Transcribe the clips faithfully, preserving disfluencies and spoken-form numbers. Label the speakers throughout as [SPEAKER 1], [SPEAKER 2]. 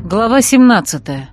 [SPEAKER 1] Глава семнадцатая.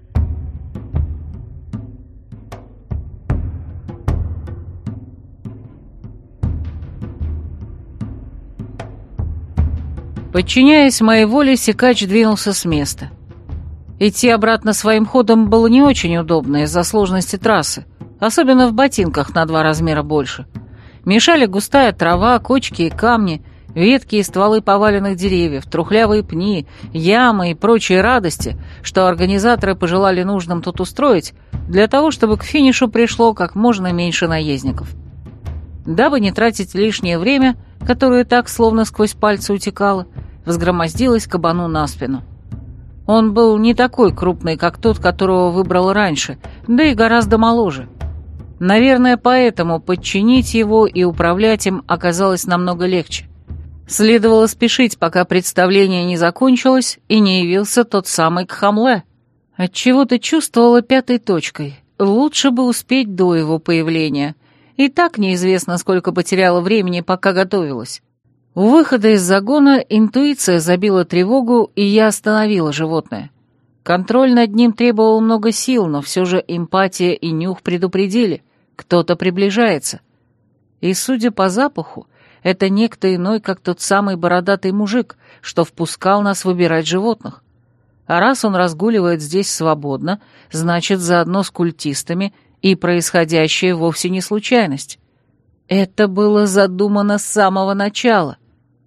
[SPEAKER 1] Подчиняясь моей воле, Сикач двинулся с места. Идти обратно своим ходом было не очень удобно из-за сложности трассы, особенно в ботинках на два размера больше. Мешали густая трава, кочки и камни, ветки и стволы поваленных деревьев, трухлявые пни, ямы и прочие радости, что организаторы пожелали нужным тут устроить, для того, чтобы к финишу пришло как можно меньше наездников. Дабы не тратить лишнее время, которое так словно сквозь пальцы утекало, взгромоздилась кабану на спину. Он был не такой крупный, как тот, которого выбрал раньше, да и гораздо моложе. Наверное, поэтому подчинить его и управлять им оказалось намного легче. Следовало спешить, пока представление не закончилось и не явился тот самый Кхамле. Отчего-то чувствовала пятой точкой. Лучше бы успеть до его появления. И так неизвестно, сколько потеряла времени, пока готовилась. У выхода из загона интуиция забила тревогу, и я остановила животное. Контроль над ним требовал много сил, но все же эмпатия и нюх предупредили. Кто-то приближается. И, судя по запаху, это некто иной, как тот самый бородатый мужик, что впускал нас выбирать животных. А раз он разгуливает здесь свободно, значит, заодно с культистами, и происходящее вовсе не случайность. Это было задумано с самого начала.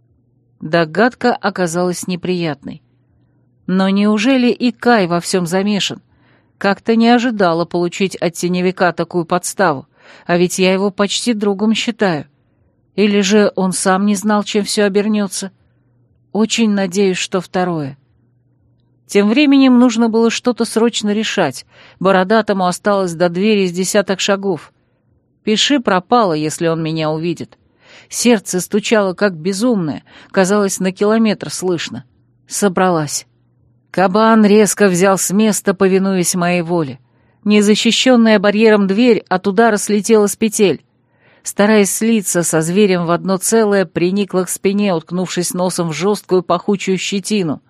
[SPEAKER 1] Догадка оказалась неприятной. Но неужели и Кай во всем замешан? Как-то не ожидала получить от теневика такую подставу, а ведь я его почти другом считаю. Или же он сам не знал, чем все обернется? Очень надеюсь, что второе. Тем временем нужно было что-то срочно решать. Бородатому осталось до двери с десяток шагов. Пиши пропало, если он меня увидит. Сердце стучало как безумное, казалось, на километр слышно. Собралась. Кабан резко взял с места, повинуясь моей воле. Незащищенная барьером дверь от удара слетела с петель. Стараясь слиться со зверем в одно целое, приникла к спине, уткнувшись носом в жесткую пахучую щетину.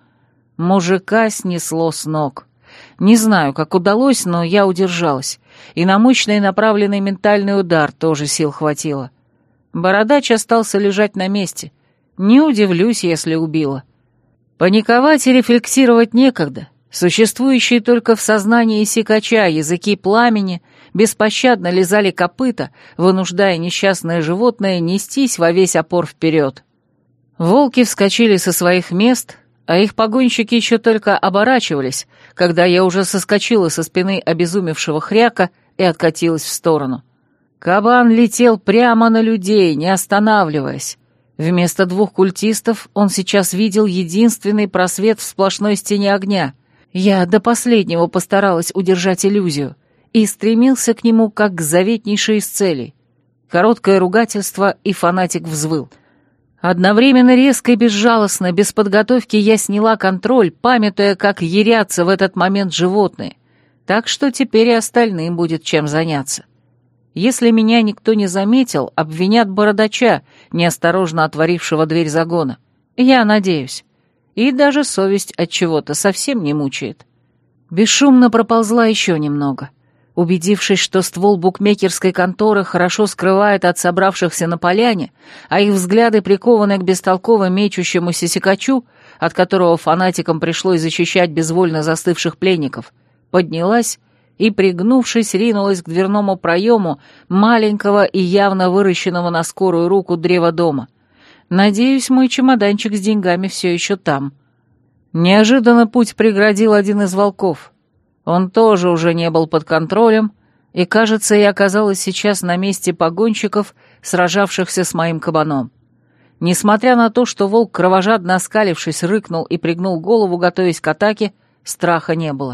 [SPEAKER 1] Мужика снесло с ног. Не знаю, как удалось, но я удержалась. И на мощный направленный ментальный удар тоже сил хватило. Бородач остался лежать на месте. Не удивлюсь, если убила. Паниковать и рефлексировать некогда. Существующие только в сознании Сикача языки пламени беспощадно лизали копыта, вынуждая несчастное животное нестись во весь опор вперед. Волки вскочили со своих мест, а их погонщики еще только оборачивались, когда я уже соскочила со спины обезумевшего хряка и откатилась в сторону. Кабан летел прямо на людей, не останавливаясь. Вместо двух культистов он сейчас видел единственный просвет в сплошной стене огня. Я до последнего постаралась удержать иллюзию и стремился к нему как к заветнейшей из целей. Короткое ругательство, и фанатик взвыл. Одновременно резко и безжалостно, без подготовки я сняла контроль, памятуя, как ярятся в этот момент животные. Так что теперь и остальным будет чем заняться. Если меня никто не заметил, обвинят бородача, неосторожно отворившего дверь загона. Я надеюсь. И даже совесть от чего-то совсем не мучает. Бесшумно проползла еще немного. Убедившись, что ствол букмекерской конторы хорошо скрывает от собравшихся на поляне, а их взгляды прикованы к бестолково мечущемуся Сикачу, от которого фанатикам пришлось защищать безвольно застывших пленников, поднялась и, пригнувшись, ринулась к дверному проему маленького и явно выращенного на скорую руку древа дома. Надеюсь, мой чемоданчик с деньгами все еще там. Неожиданно путь преградил один из волков. Он тоже уже не был под контролем, и, кажется, я оказалась сейчас на месте погонщиков, сражавшихся с моим кабаном. Несмотря на то, что волк, кровожадно оскалившись, рыкнул и пригнул голову, готовясь к атаке, страха не было.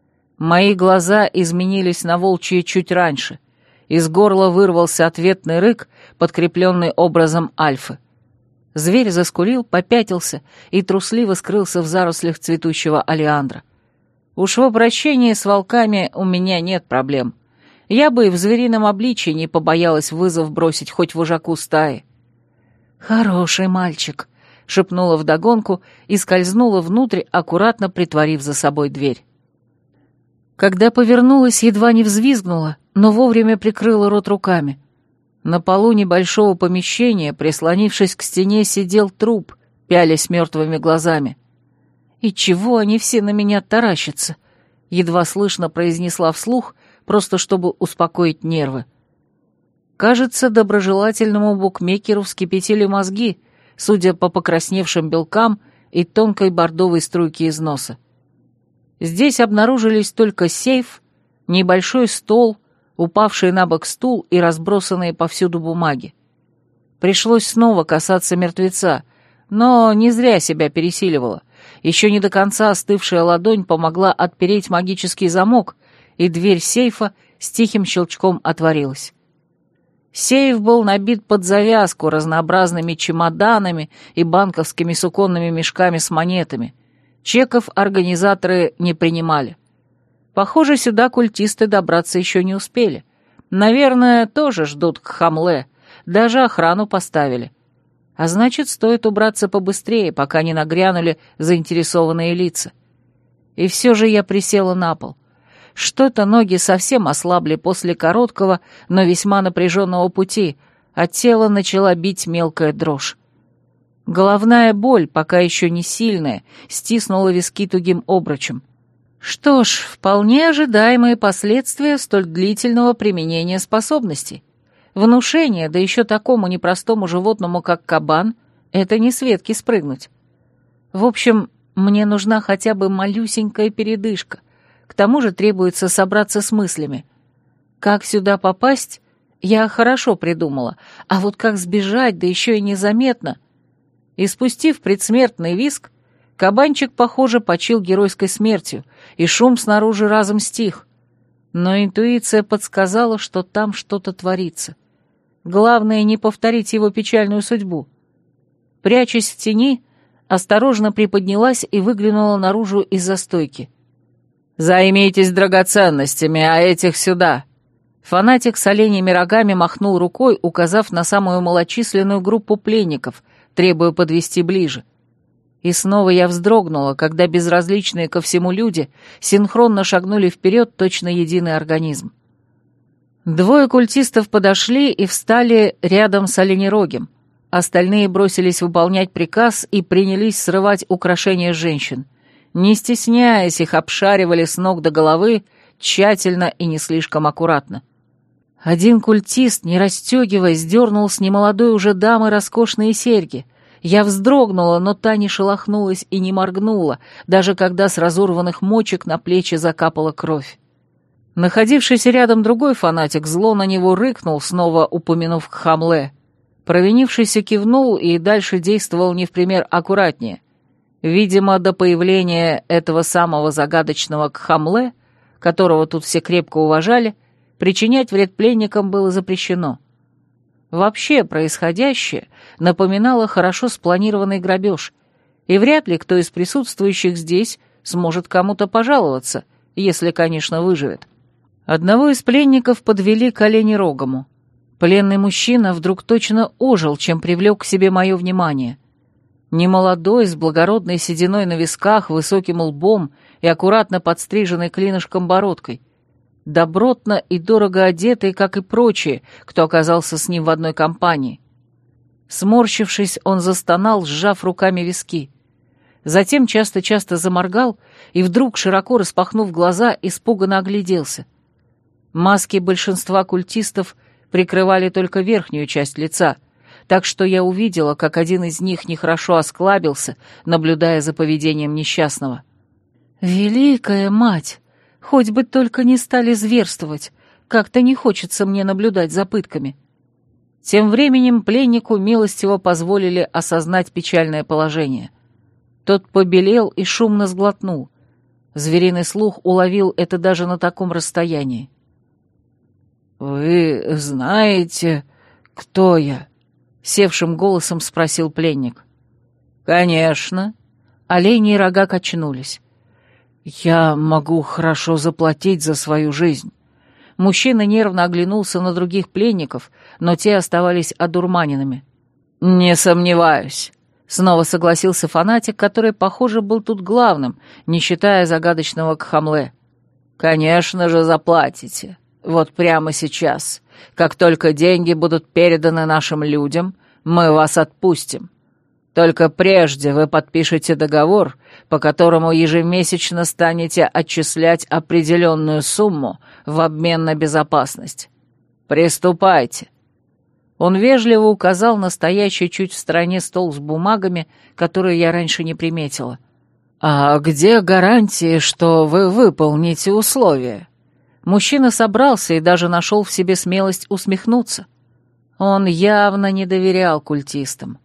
[SPEAKER 1] Мои глаза изменились на волчьи чуть раньше. Из горла вырвался ответный рык, подкрепленный образом альфы. Зверь заскулил, попятился и трусливо скрылся в зарослях цветущего олеандра. Уж в обращении с волками у меня нет проблем. Я бы и в зверином обличии не побоялась вызов бросить хоть вожаку стаи. «Хороший мальчик», шепнула вдогонку и скользнула внутрь, аккуратно притворив за собой дверь. Когда повернулась, едва не взвизгнула, но вовремя прикрыла рот руками. На полу небольшого помещения, прислонившись к стене, сидел труп, пялясь мертвыми глазами. «И чего они все на меня таращатся?» — едва слышно произнесла вслух, просто чтобы успокоить нервы. Кажется, доброжелательному букмекеру вскипятили мозги, судя по покрасневшим белкам и тонкой бордовой струйке из носа. Здесь обнаружились только сейф, небольшой стол, упавший на бок стул и разбросанные повсюду бумаги. Пришлось снова касаться мертвеца, но не зря себя пересиливала. Еще не до конца остывшая ладонь помогла отпереть магический замок, и дверь сейфа с тихим щелчком отворилась. Сейф был набит под завязку разнообразными чемоданами и банковскими суконными мешками с монетами. Чеков организаторы не принимали. Похоже, сюда культисты добраться еще не успели. Наверное, тоже ждут Кхамле, даже охрану поставили. А значит, стоит убраться побыстрее, пока не нагрянули заинтересованные лица. И все же я присела на пол. Что-то ноги совсем ослабли после короткого, но весьма напряженного пути, а тело начала бить мелкая дрожь. Головная боль, пока еще не сильная, стиснула виски тугим обручем. Что ж, вполне ожидаемые последствия столь длительного применения способностей. Внушение, да еще такому непростому животному, как кабан, это не с ветки спрыгнуть. В общем, мне нужна хотя бы малюсенькая передышка. К тому же требуется собраться с мыслями. Как сюда попасть, я хорошо придумала, а вот как сбежать, да еще и незаметно. И спустив предсмертный визг, кабанчик, похоже, почил геройской смертью, и шум снаружи разом стих. Но интуиция подсказала, что там что-то творится. Главное, не повторить его печальную судьбу. Прячась в тени, осторожно приподнялась и выглянула наружу из-за стойки. «Займитесь драгоценностями, а этих сюда!» Фанатик с оленями рогами махнул рукой, указав на самую малочисленную группу пленников, требуя подвести ближе. И снова я вздрогнула, когда безразличные ко всему люди синхронно шагнули вперед, точно единый организм. Двое культистов подошли и встали рядом с оленерогим. Остальные бросились выполнять приказ и принялись срывать украшения женщин. Не стесняясь, их обшаривали с ног до головы, тщательно и не слишком аккуратно. Один культист, не расстегиваясь, дернул с немолодой уже дамы роскошные серьги. Я вздрогнула, но та не шелохнулась и не моргнула, даже когда с разорванных мочек на плечи закапала кровь. Находившийся рядом другой фанатик зло на него рыкнул, снова упомянув Кхамле. Провинившийся кивнул и дальше действовал не в пример аккуратнее. Видимо, до появления этого самого загадочного Кхамле, которого тут все крепко уважали, причинять вред пленникам было запрещено. Вообще, происходящее напоминало хорошо спланированный грабеж, и вряд ли кто из присутствующих здесь сможет кому-то пожаловаться, если, конечно, выживет. Одного из пленников подвели к оленерогому. Пленный мужчина вдруг точно ожил, чем привлек к себе мое внимание. Немолодой, с благородной сединой на висках, высоким лбом и аккуратно подстриженной клинышком бородкой. Добротно и дорого одетый, как и прочие, кто оказался с ним в одной компании. Сморщившись, он застонал, сжав руками виски. Затем часто-часто заморгал и вдруг, широко распахнув глаза, испуганно огляделся. Маски большинства культистов прикрывали только верхнюю часть лица, так что я увидела, как один из них нехорошо осклабился, наблюдая за поведением несчастного. «Великая мать! Хоть бы только не стали зверствовать, как-то не хочется мне наблюдать за пытками». Тем временем пленнику милостиво позволили осознать печальное положение. Тот побелел и шумно сглотнул. Звериный слух уловил это даже на таком расстоянии. «Вы знаете, кто я?» — севшим голосом спросил пленник. «Конечно». Олени и рога качнулись. «Я могу хорошо заплатить за свою жизнь». Мужчина нервно оглянулся на других пленников, но те оставались одурманенными. «Не сомневаюсь. Снова согласился фанатик, который, похоже, был тут главным, не считая загадочного Кхамле. «Конечно же заплатите. Вот прямо сейчас. Как только деньги будут переданы нашим людям, мы вас отпустим. Только прежде вы подпишете договор, по которому ежемесячно станете отчислять определенную сумму в обмен на безопасность. Приступайте». Он вежливо указал на стоящий чуть в стороне стол с бумагами, которые я раньше не приметила. «А где гарантии, что вы выполните условия?» Мужчина собрался и даже нашел в себе смелость усмехнуться. Он явно не доверял культистам.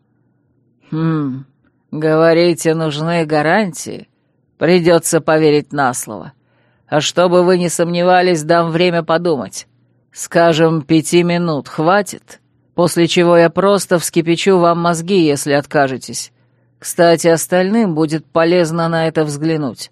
[SPEAKER 1] «Хм, говорите, нужны гарантии? Придется поверить на слово. А чтобы вы не сомневались, дам время подумать. Скажем, пяти минут хватит?» После чего я просто вскипячу вам мозги, если откажетесь. Кстати, остальным будет полезно на это взглянуть».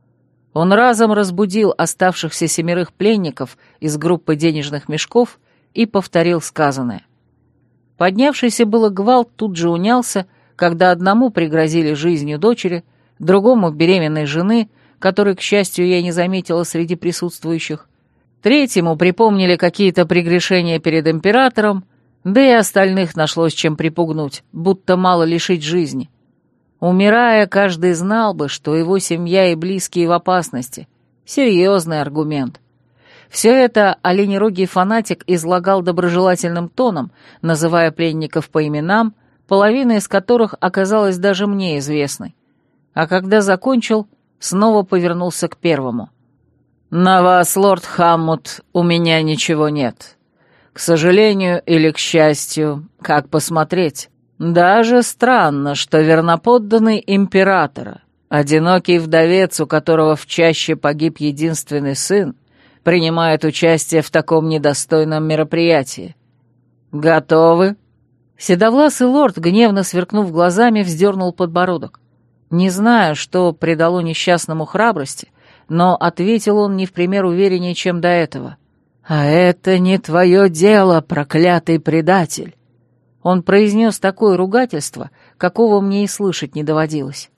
[SPEAKER 1] Он разом разбудил оставшихся семерых пленников из группы денежных мешков и повторил сказанное. Поднявшийся было гвалт тут же унялся, когда одному пригрозили жизнью дочери, другому беременной жены, которой, к счастью, я не заметила среди присутствующих, третьему припомнили какие-то прегрешения перед императором, да и остальных нашлось чем припугнуть, будто мало лишить жизни. Умирая, каждый знал бы, что его семья и близкие в опасности. Серьезный аргумент. Все это оленерогий фанатик излагал доброжелательным тоном, называя пленников по именам, половина из которых оказалась даже мне известной. А когда закончил, снова повернулся к первому. «На вас, лорд Хаммут, у меня ничего нет. К сожалению или к счастью, как посмотреть. Даже странно, что верноподданный императора, одинокий вдовец, у которого в чаще погиб единственный сын, принимает участие в таком недостойном мероприятии. Готовы?» Седовласый лорд, гневно сверкнув глазами, вздернул подбородок. Не знаю, что придало несчастному храбрости, но ответил он не в пример увереннее, чем до этого. «А это не твое дело, проклятый предатель!» Он произнес такое ругательство, какого мне и слышать не доводилось.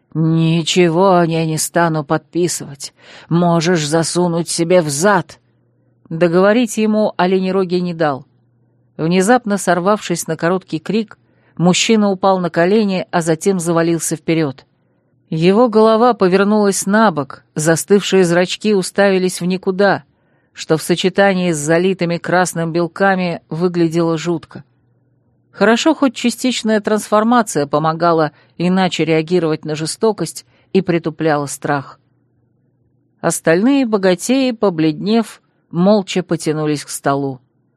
[SPEAKER 1] «Ничего я не стану подписывать. Можешь засунуть себе в зад!» Договорить ему оленерогий не дал. Внезапно сорвавшись на короткий крик, мужчина упал на колени, а затем завалился вперед. Его голова повернулась на бок, застывшие зрачки уставились в никуда, что в сочетании с залитыми красным белками выглядело жутко. Хорошо, хоть частичная трансформация помогала иначе реагировать на жестокость и притупляла страх. Остальные богатеи, побледнев, молча потянулись к столу.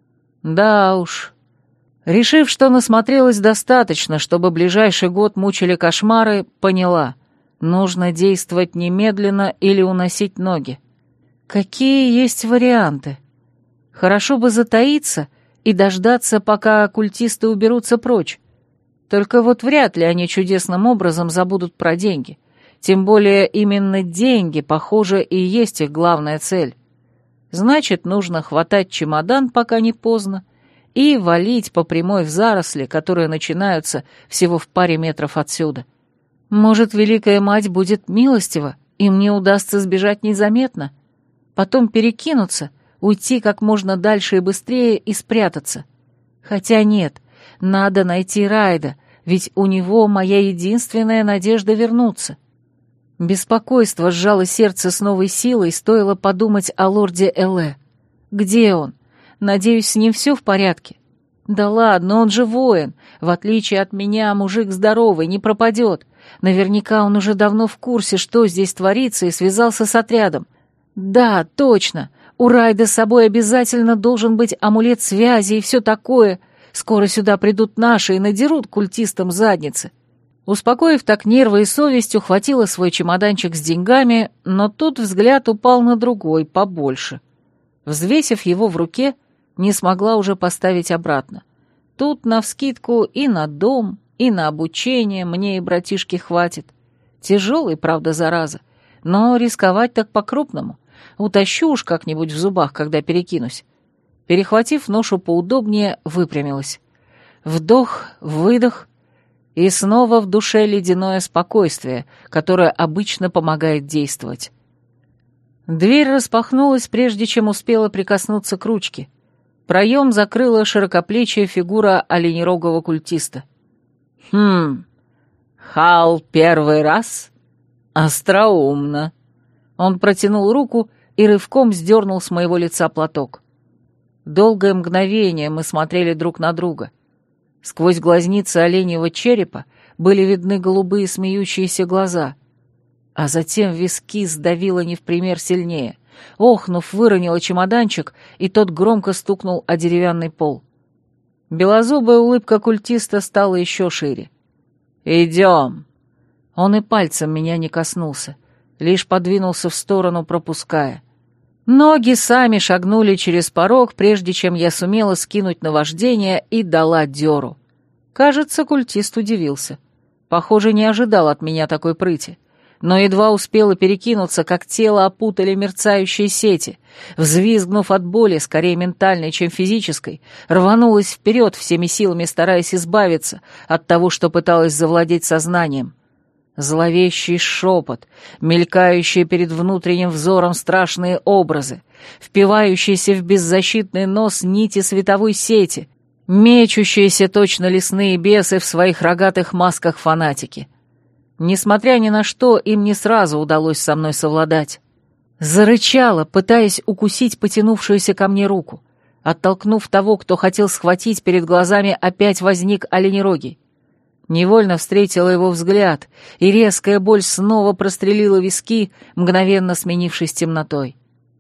[SPEAKER 1] Да уж. Решив, что насмотрелась достаточно, чтобы ближайший год мучили кошмары, поняла — нужно действовать немедленно или уносить ноги. Какие есть варианты? Хорошо бы затаиться и дождаться, пока оккультисты уберутся прочь. Только вот вряд ли они чудесным образом забудут про деньги. Тем более именно деньги, похоже, и есть их главная цель. Значит, нужно хватать чемодан, пока не поздно, и валить по прямой в заросли, которые начинаются всего в паре метров отсюда. Может, Великая Мать будет милостива, и мне удастся сбежать незаметно? Потом перекинуться, уйти как можно дальше и быстрее и спрятаться. Хотя нет, надо найти Райда, ведь у него моя единственная надежда вернуться. Беспокойство сжало сердце с новой силой, стоило подумать о лорде Эле. Где он? Надеюсь, с ним все в порядке. Да ладно, он же воин. В отличие от меня, мужик здоровый, не пропадет. Наверняка он уже давно в курсе, что здесь творится, и связался с отрядом. Да, точно. У Райда с собой обязательно должен быть амулет связи и все такое. Скоро сюда придут наши и надерут культистам задницы. Успокоив так нервы и совесть, ухватила свой чемоданчик с деньгами, но тут взгляд упал на другой, побольше. Взвесив его в руке, не смогла уже поставить обратно. Тут навскидку и на дом, и на обучение мне и братишке хватит. Тяжелый, правда, зараза, но рисковать так по-крупному. Утащу уж как-нибудь в зубах, когда перекинусь. Перехватив ношу поудобнее, выпрямилась. Вдох, выдох. И снова в душе ледяное спокойствие, которое обычно помогает действовать. Дверь распахнулась, прежде чем успела прикоснуться к ручке. Проем закрыла широкоплечья фигура оленерогого культиста. «Хм, Хал первый раз? Остроумно». Он протянул руку и рывком сдернул с моего лица платок. Долгое мгновение мы смотрели друг на друга. Сквозь глазницы оленьего черепа были видны голубые смеющиеся глаза, а затем виски сдавило не в пример сильнее. Охнув, выронила чемоданчик, и тот громко стукнул о деревянный пол. Белозубая улыбка культиста стала еще шире. «Идем!» Он и пальцем меня не коснулся, лишь подвинулся в сторону, пропуская. Ноги сами шагнули через порог, прежде чем я сумела скинуть наваждение и дала дёру. Кажется, культист удивился. Похоже, не ожидал от меня такой прыти. Но едва успела перекинуться, как тело опутали мерцающие сети. Взвизгнув от боли, скорее ментальной, чем физической, рванулась вперед, всеми силами стараясь избавиться от того, что пыталась завладеть сознанием. Зловещий шепот, мелькающие перед внутренним взором страшные образы, впивающиеся в беззащитный нос нити световой сети, мечущиеся точно лесные бесы в своих рогатых масках фанатики. Несмотря ни на что, им не сразу удалось со мной совладать. Зарычала, пытаясь укусить потянувшуюся ко мне руку. Оттолкнув того, кто хотел схватить, перед глазами опять возник оленерогий. Невольно встретила его взгляд, и резкая боль снова прострелила виски, мгновенно сменившись темнотой.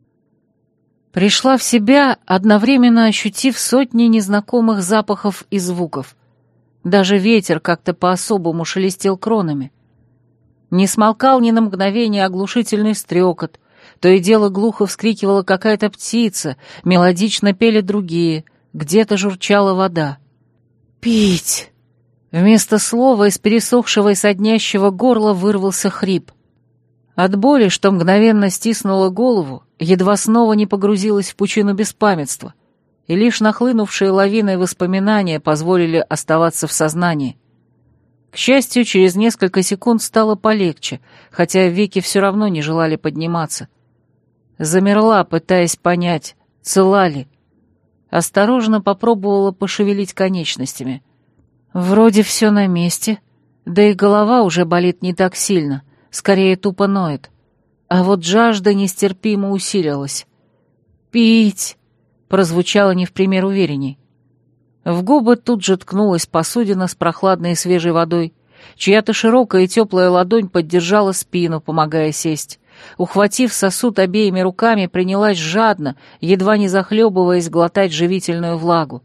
[SPEAKER 1] Пришла в себя, одновременно ощутив сотни незнакомых запахов и звуков. Даже ветер как-то по-особому шелестел кронами. Не смолкал ни на мгновение оглушительный стрекот, то и дело глухо вскрикивала какая-то птица, мелодично пели другие, где-то журчала вода. «Пить!» Вместо слова из пересохшего и соднящего горла вырвался хрип. От боли, что мгновенно стиснула голову, едва снова не погрузилась в пучину беспамятства, и лишь нахлынувшие лавиной воспоминания позволили оставаться в сознании. К счастью, через несколько секунд стало полегче, хотя веки все равно не желали подниматься. Замерла, пытаясь понять, цела ли. Осторожно попробовала пошевелить конечностями. Вроде все на месте, да и голова уже болит не так сильно, скорее тупо ноет. А вот жажда нестерпимо усилилась. «Пить!» — прозвучало не в пример уверенней. В губы тут же ткнулась посудина с прохладной и свежей водой. Чья-то широкая и теплая ладонь поддержала спину, помогая сесть. Ухватив сосуд обеими руками, принялась жадно, едва не захлебываясь, глотать живительную влагу.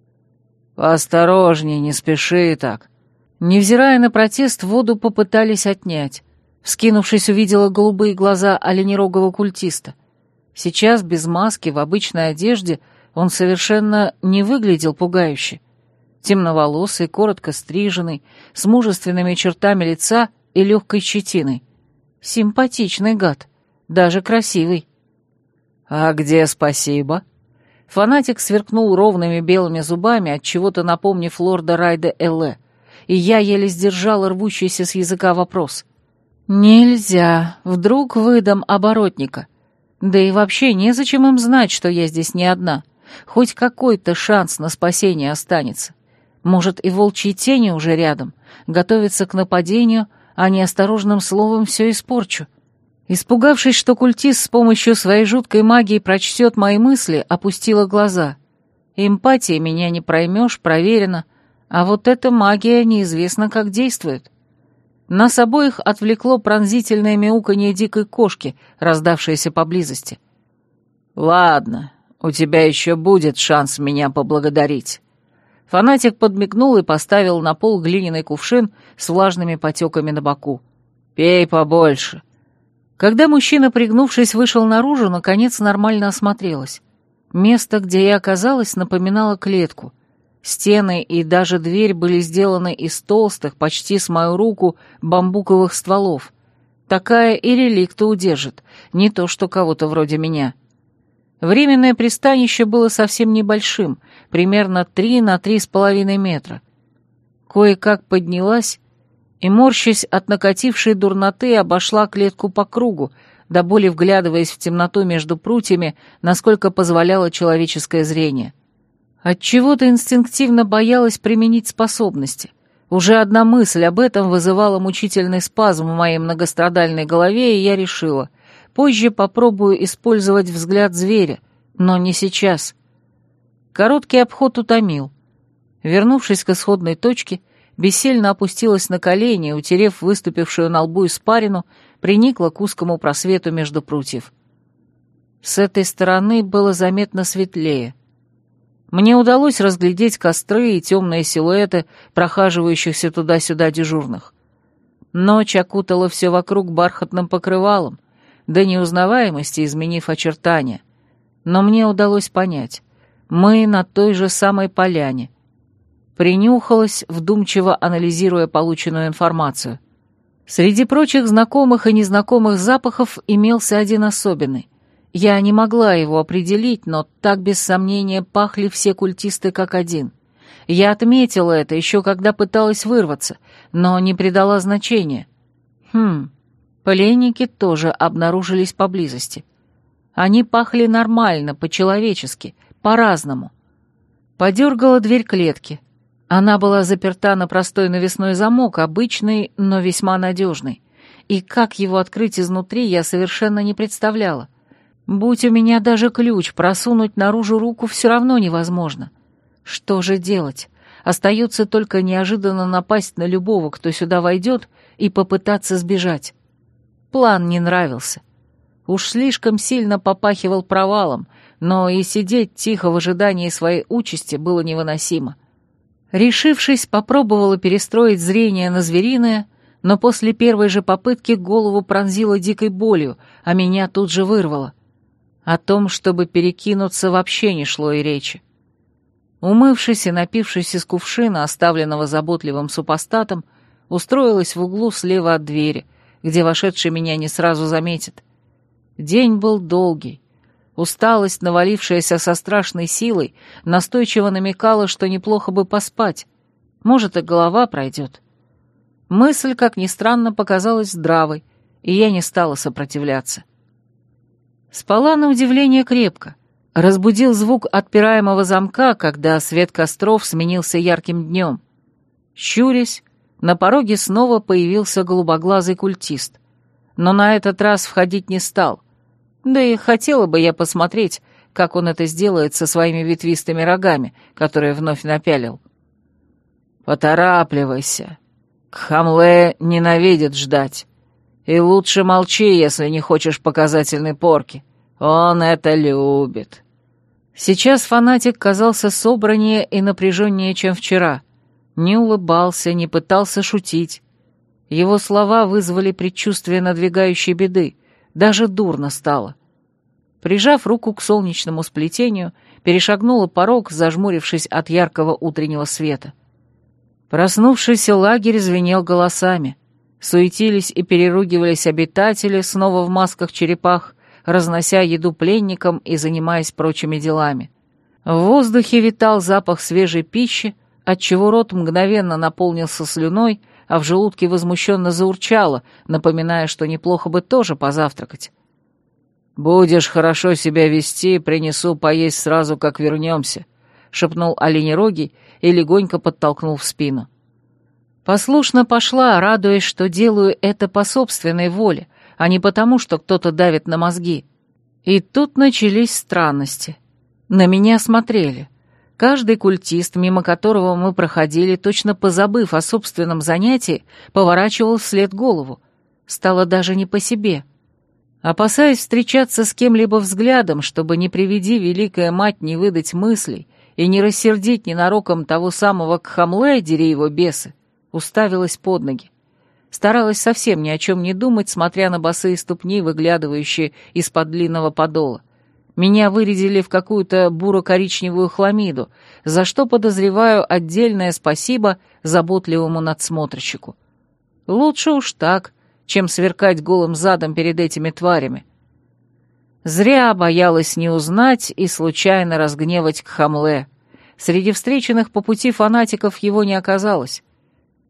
[SPEAKER 1] «Осторожней, не спеши так». Невзирая на протест, воду попытались отнять. Вскинувшись, увидела голубые глаза оленерогого культиста. Сейчас, без маски, в обычной одежде, он совершенно не выглядел пугающе. Темноволосый, коротко стриженный, с мужественными чертами лица и легкой щетиной. Симпатичный гад, даже красивый. «А где спасибо?» Фанатик сверкнул ровными белыми зубами, отчего-то напомнив лорда Райда Элле, и я еле сдержала рвущийся с языка вопрос. «Нельзя, вдруг выдам оборотника. Да и вообще незачем им знать, что я здесь не одна. Хоть какой-то шанс на спасение останется. Может, и волчьи тени уже рядом, готовятся к нападению, а неосторожным словом все испорчу». Испугавшись, что культист с помощью своей жуткой магии прочтет мои мысли, опустила глаза. Эмпатией меня не проймешь, проверено, а вот эта магия неизвестно как действует. Нас обоих отвлекло пронзительное мяуканье дикой кошки, раздавшееся поблизости. «Ладно, у тебя еще будет шанс меня поблагодарить». Фанатик подмигнул и поставил на пол глиняный кувшин с влажными потеками на боку. «Пей побольше». Когда мужчина, пригнувшись, вышел наружу, наконец нормально осмотрелась. Место, где я оказалась, напоминало клетку. Стены и даже дверь были сделаны из толстых, почти с мою руку, бамбуковых стволов. Такая и реликта удержит, не то что кого-то вроде меня. Временное пристанище было совсем небольшим, примерно три на три с половиной метра. Кое-как поднялась и, морщась от накатившей дурноты, обошла клетку по кругу, до боли вглядываясь в темноту между прутьями, насколько позволяло человеческое зрение. Отчего-то инстинктивно боялась применить способности. Уже одна мысль об этом вызывала мучительный спазм в моей многострадальной голове, и я решила, позже попробую использовать взгляд зверя, но не сейчас. Короткий обход утомил. Вернувшись к исходной точке, бессильно опустилась на колени, утерев выступившую на лбу испарину, приникла к узкому просвету между прутьев. С этой стороны было заметно светлее. Мне удалось разглядеть костры и темные силуэты прохаживающихся туда-сюда дежурных. Ночь окутала все вокруг бархатным покрывалом, до неузнаваемости изменив очертания. Но мне удалось понять, мы на той же самой поляне. Принюхалась, вдумчиво анализируя полученную информацию. Среди прочих знакомых и незнакомых запахов имелся один особенный. Я не могла его определить, но так без сомнения пахли все культисты как один. Я отметила это еще когда пыталась вырваться, но не придала значения. Хм, пленники тоже обнаружились поблизости. Они пахли нормально, по-человечески, по-разному. Подергала дверь клетки. Она была заперта на простой навесной замок, обычный, но весьма надежный. И как его открыть изнутри, я совершенно не представляла. Будь у меня даже ключ, просунуть наружу руку все равно невозможно. Что же делать? Остается только неожиданно напасть на любого, кто сюда войдет, и попытаться сбежать. План не нравился. Уж слишком сильно попахивал провалом, но и сидеть тихо в ожидании своей участи было невыносимо. Решившись, попробовала перестроить зрение на звериное, но после первой же попытки голову пронзило дикой болью, а меня тут же вырвало. О том, чтобы перекинуться, вообще не шло и речи. Умывшись и напившись из кувшина, оставленного заботливым супостатом, устроилась в углу слева от двери, где вошедший меня не сразу заметит. День был долгий. Усталость, навалившаяся со страшной силой, настойчиво намекала, что неплохо бы поспать. Может, и голова пройдет. Мысль, как ни странно, показалась здравой, и я не стала сопротивляться. Спала на удивление крепко. Разбудил звук отпираемого замка, когда свет костров сменился ярким днем. Щурясь, на пороге снова появился голубоглазый культист. Но на этот раз входить не стал. Да и хотела бы я посмотреть, как он это сделает со своими ветвистыми рогами, которые вновь напялил. «Поторапливайся. Кхамле ненавидит ждать. И лучше молчи, если не хочешь показательной порки. Он это любит». Сейчас фанатик казался собраннее и напряженнее, чем вчера. Не улыбался, не пытался шутить. Его слова вызвали предчувствие надвигающей беды. Даже дурно стало. Прижав руку к солнечному сплетению, перешагнула порог, зажмурившись от яркого утреннего света. Проснувшийся лагерь звенел голосами. Суетились и переругивались обитатели, снова в масках черепах, разнося еду пленникам и занимаясь прочими делами. В воздухе витал запах свежей пищи, отчего рот мгновенно наполнился слюной, а в желудке возмущенно заурчало, напоминая, что неплохо бы тоже позавтракать. «Будешь хорошо себя вести, принесу поесть сразу, как вернемся», — шепнул оленерогий и легонько подтолкнул в спину. Послушно пошла, радуясь, что делаю это по собственной воле, а не потому, что кто-то давит на мозги. И тут начались странности. На меня смотрели. Каждый культист, мимо которого мы проходили, точно позабыв о собственном занятии, поворачивал вслед голову. Стало даже не по себе. Опасаясь встречаться с кем-либо взглядом, чтобы, не приведи великая мать, не выдать мыслей и не рассердить ненароком того самого Кхамле, дери его бесы, уставилась под ноги. Старалась совсем ни о чем не думать, смотря на босые ступни, выглядывающие из-под длинного подола. Меня вырядили в какую-то буро-коричневую хламиду, за что подозреваю отдельное спасибо заботливому надсмотрщику. Лучше уж так, чем сверкать голым задом перед этими тварями. Зря боялась не узнать и случайно разгневать Кхамле. Среди встреченных по пути фанатиков его не оказалось.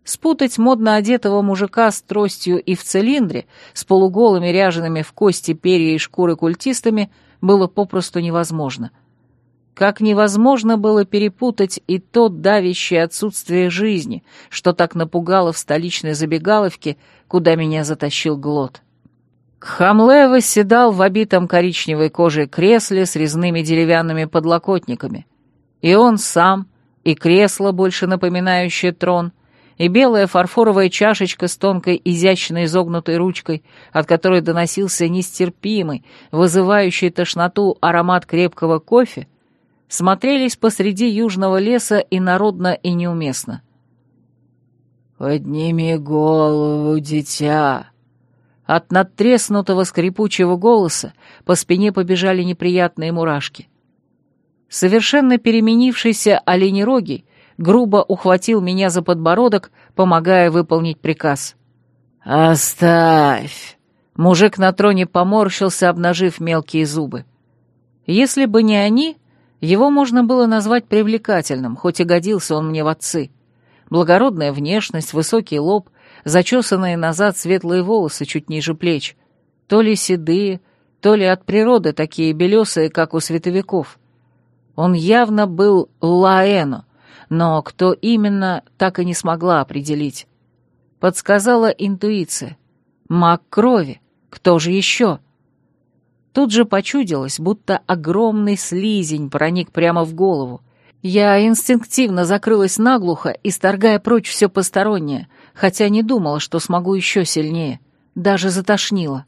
[SPEAKER 1] Спутать модно одетого мужика с тростью и в цилиндре, с полуголыми ряжеными в кости, перья и шкуры культистами было попросту невозможно. Как невозможно было перепутать и то давящее отсутствие жизни, что так напугало в столичной забегаловке, куда меня затащил Глот. Кхамле восседал в обитом коричневой кожей кресле с резными деревянными подлокотниками. И он сам, и кресло, больше напоминающее трон, и белая фарфоровая чашечка с тонкой изящно изогнутой ручкой, от которой доносился нестерпимый, вызывающий тошноту аромат крепкого кофе, смотрелись посреди южного леса инородно и неуместно. «Подними голову, дитя!» От надтреснутого скрипучего голоса по спине побежали неприятные мурашки. Совершенно переменившийся оленерогий грубо ухватил меня за подбородок, помогая выполнить приказ. «Оставь!» Мужик на троне поморщился, обнажив мелкие зубы. Если бы не они, его можно было назвать привлекательным, хоть и годился он мне в отцы. Благородная внешность, высокий лоб, зачесанные назад светлые волосы чуть ниже плеч, то ли седые, то ли от природы такие белесые, как у световиков. Он явно был Лаэно, но кто именно, так и не смогла определить. Подсказала интуиция. Маг крови. Кто же еще? Тут же почудилось, будто огромный слизень проник прямо в голову. Я инстинктивно закрылась наглухо, исторгая прочь все постороннее, хотя не думала, что смогу еще сильнее. Даже затошнило.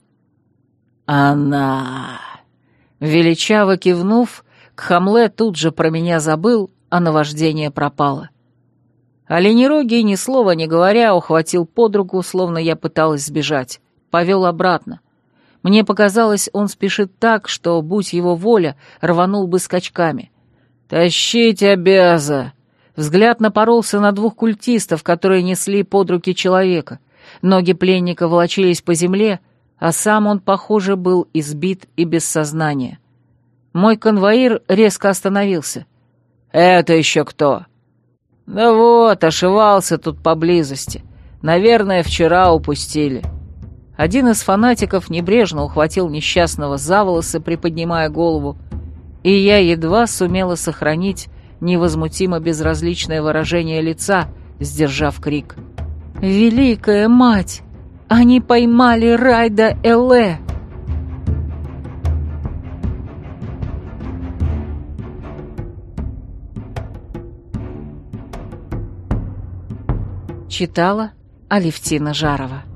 [SPEAKER 1] «Она!» Величаво кивнув, Кхамле тут же про меня забыл, а наваждение пропало. Оленерогий, ни слова не говоря, ухватил под руку, словно я пыталась сбежать. Повел обратно. Мне показалось, он спешит так, что, будь его воля, рванул бы скачками. «Тащить обяза!» Взгляд напоролся на двух культистов, которые несли под руки человека. Ноги пленника волочились по земле, а сам он, похоже, был избит и без сознания. Мой конвоир резко остановился. «Это еще кто?» «Да вот, ошивался тут поблизости. Наверное, вчера упустили». Один из фанатиков небрежно ухватил несчастного за волосы, приподнимая голову, и я едва сумела сохранить невозмутимо безразличное выражение лица, сдержав крик. «Великая мать! Они поймали Райда Эле!» Читала Алевтина Жарова.